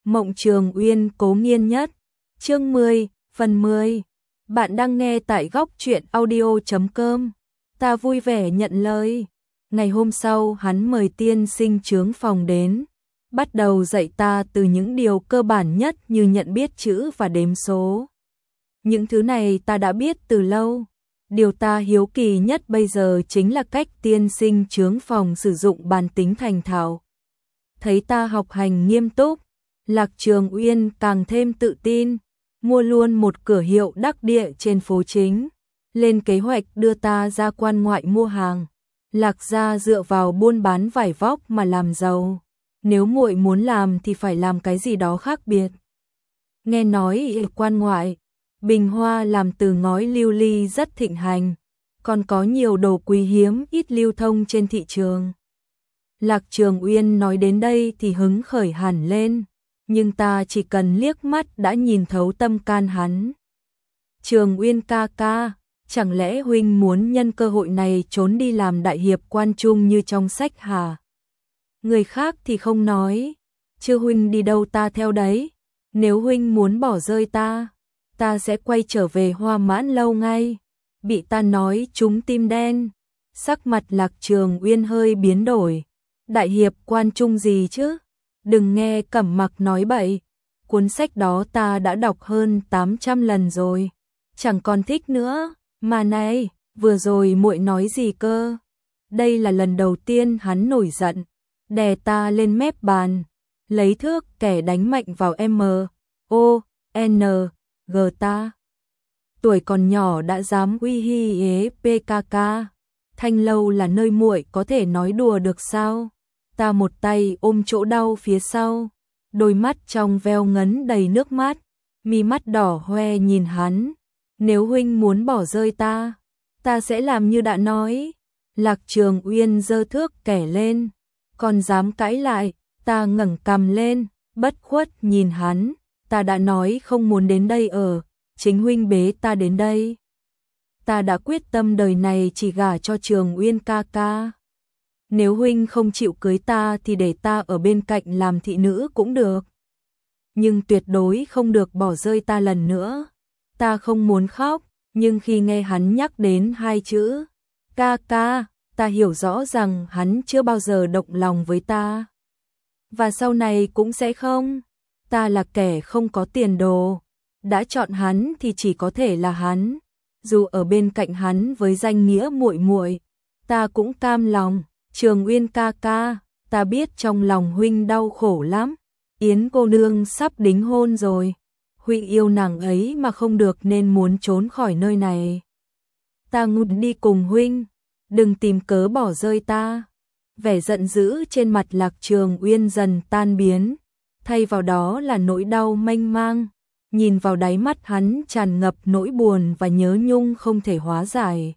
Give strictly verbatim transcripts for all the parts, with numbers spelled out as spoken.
Mộng Trường Uyên cố nghiên nhất. Chương mười, phần mười. Bạn đang nghe tại góc truyện audio chấm com. Ta vui vẻ nhận lời. Ngày hôm sau hắn mời tiên sinh chướng phòng đến, bắt đầu dạy ta từ những điều cơ bản nhất như nhận biết chữ và đếm số. Những thứ này ta đã biết từ lâu. Điều ta hiếu kỳ nhất bây giờ chính là cách tiên sinh chướng phòng sử dụng bàn tính thành thạo. Thấy ta học hành nghiêm túc, Lạc Trường Uyên càng thêm tự tin, mua luôn một cửa hiệu đắc địa trên phố chính, lên kế hoạch đưa ta ra quan ngoại mua hàng. Lạc gia dựa vào buôn bán vải vóc mà làm giàu, nếu muội muốn làm thì phải làm cái gì đó khác biệt. Nghe nói ở quan ngoại, bình hoa làm từ ngói lưu ly rất thịnh hành, còn có nhiều đồ quý hiếm ít lưu thông trên thị trường. Lạc Trường Uyên nói đến đây thì hứng khởi hẳn lên, nhưng ta chỉ cần liếc mắt đã nhìn thấu tâm can hắn. Trường Uyên ca ca, chẳng lẽ huynh muốn nhân cơ hội này trốn đi làm đại hiệp quan trung như trong sách hả? Người khác thì không nói, chứ huynh đi đâu ta theo đấy. Nếu huynh muốn bỏ rơi ta, ta sẽ quay trở về Hoa Mãn Lâu ngay. Bị ta nói trúng tim đen, sắc mặt Lạc Trường Uyên hơi biến đổi. Đại hiệp quan trung gì chứ? Đừng nghe Cẩm Mặc nói bậy, cuốn sách đó ta đã đọc hơn tám trăm lần rồi, chẳng còn thích nữa. Mà này, vừa rồi muội nói gì cơ? Đây là lần đầu tiên hắn nổi giận, đè ta lên mép bàn, lấy thước kẻ đánh mạnh vào M, O, N, G ta. Tuổi còn nhỏ đã dám uy hi ế pê ca ca. Thanh lâu là nơi muội có thể nói đùa được sao? Ta một tay ôm chỗ đau phía sau, đôi mắt trong veo ngấn đầy nước mắt, mi mắt đỏ hoe nhìn hắn. Nếu huynh muốn bỏ rơi ta, ta sẽ làm như đã nói. Lạc Trường Uyên giơ thước kẻ lên, còn dám cãi lại. Ta ngẩng cằm lên, bất khuất nhìn hắn. Ta đã nói không muốn đến đây ở, chính huynh bế ta đến đây. Ta đã quyết tâm đời này chỉ gả cho Trường Uyên ca ca. Nếu huynh không chịu cưới ta thì để ta ở bên cạnh làm thị nữ cũng được, nhưng tuyệt đối không được bỏ rơi ta lần nữa. Ta không muốn khóc, nhưng khi nghe hắn nhắc đến hai chữ ca ca, ta hiểu rõ rằng hắn chưa bao giờ động lòng với ta, và sau này cũng sẽ không. Ta là kẻ không có tiền đồ, đã chọn hắn thì chỉ có thể là hắn. Dù ở bên cạnh hắn với danh nghĩa muội muội, ta cũng cam lòng. Trường Uyên ca ca, ta biết trong lòng huynh đau khổ lắm. Yến cô nương sắp đính hôn rồi, huynh yêu nàng ấy mà không được nên muốn trốn khỏi nơi này. Ta muốn đi cùng huynh, đừng tìm cớ bỏ rơi ta. Vẻ giận dữ trên mặt Lạc Trường Uyên dần tan biến, thay vào đó là nỗi đau mênh mang. Nhìn vào đáy mắt hắn tràn ngập nỗi buồn và nhớ nhung không thể hóa giải.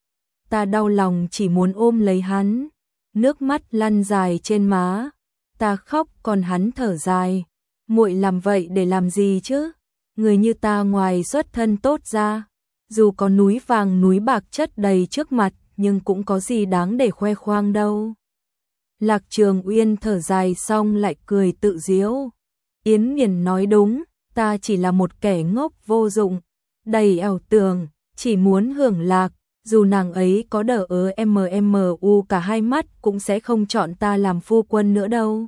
Ta đau lòng chỉ muốn ôm lấy hắn, nước mắt lăn dài trên má. Ta khóc còn hắn thở dài. Muội làm vậy để làm gì chứ? Người như ta ngoài xuất thân tốt ra, dù có núi vàng núi bạc chất đầy trước mặt, nhưng cũng có gì đáng để khoe khoang đâu. Lạc Trường Uyên thở dài xong lại cười tự giễu. Yến Nghiền nói đúng, ta chỉ là một kẻ ngốc vô dụng, đầy ảo tưởng, chỉ muốn hưởng lạc. Dù nàng ấy có đờ ớ mmu cả hai mắt cũng sẽ không chọn ta làm phu quân nữa đâu.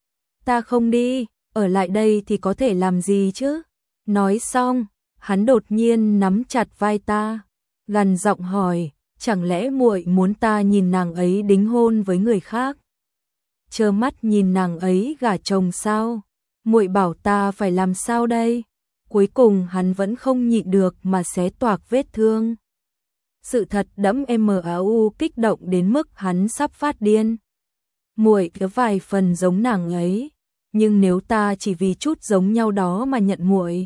Ta không đi, ở lại đây thì có thể làm gì chứ? Nói xong, hắn đột nhiên nắm chặt vai ta, gằn giọng hỏi, chẳng lẽ muội muốn ta nhìn nàng ấy đính hôn với người khác? Trơ mắt nhìn nàng ấy gả chồng sao? Muội bảo ta phải làm sao đây? Cuối cùng hắn vẫn không nhịn được mà xé toạc vết thương. Sự thật đẫm mau kích động đến mức hắn sắp phát điên. Muội có vài phần giống nàng ấy, nhưng nếu ta chỉ vì chút giống nhau đó mà nhận muội,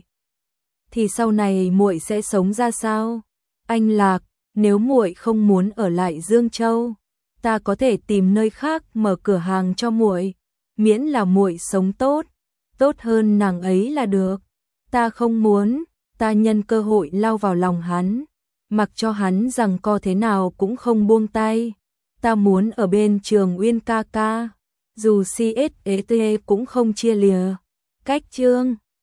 thì sau này muội sẽ sống ra sao? Anh Lạc, nếu muội không muốn ở lại Dương Châu, ta có thể tìm nơi khác mở cửa hàng cho muội, miễn là muội sống tốt, tốt hơn nàng ấy là được. Ta không muốn. Ta nhân cơ hội lao vào lòng hắn, mặc cho hắn rằng co thế nào cũng không buông tay. Ta muốn ở bên Trường Uyên ca ca, dù xê ét e tê cũng không chia lìa. Cách chương